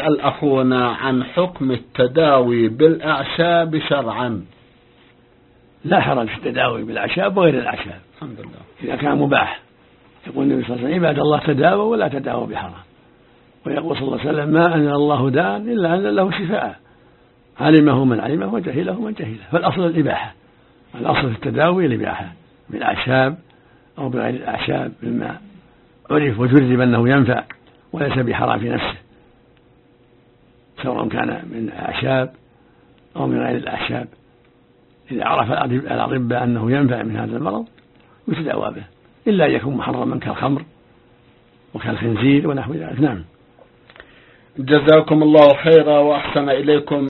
يسأل أخونا عن حكم التداوي بالأعشاب شرعا. لا حرج في التداوي بالأعشاب وغير الأعشاب الحمد لله إذا كان مباح. يقول النبي صلى الله عليه وسلم عباد الله تداووا ولا تداووا بحرام. ويقول صلى الله عليه وسلم ما أنزل الله داء إلا أنزل له شفاء علمه من علمه وجهله من جهله. فالأصل الإباحة، الأصل في التداوي الإباحة بالأعشاب أو بغير الأعشاب مما عرف وجرب أنه ينفع وليس بحرام في نفسه، سواء كان من الأعشاب أو من غير الأعشاب. إذا عرف الأطباء أنه ينفع من هذا المرض يتداوى به، إلا أن يكون محرما كالخمر وكالخنزير ونحو ذلك. نعم. جزاكم الله خيرا وأحسن إليكم.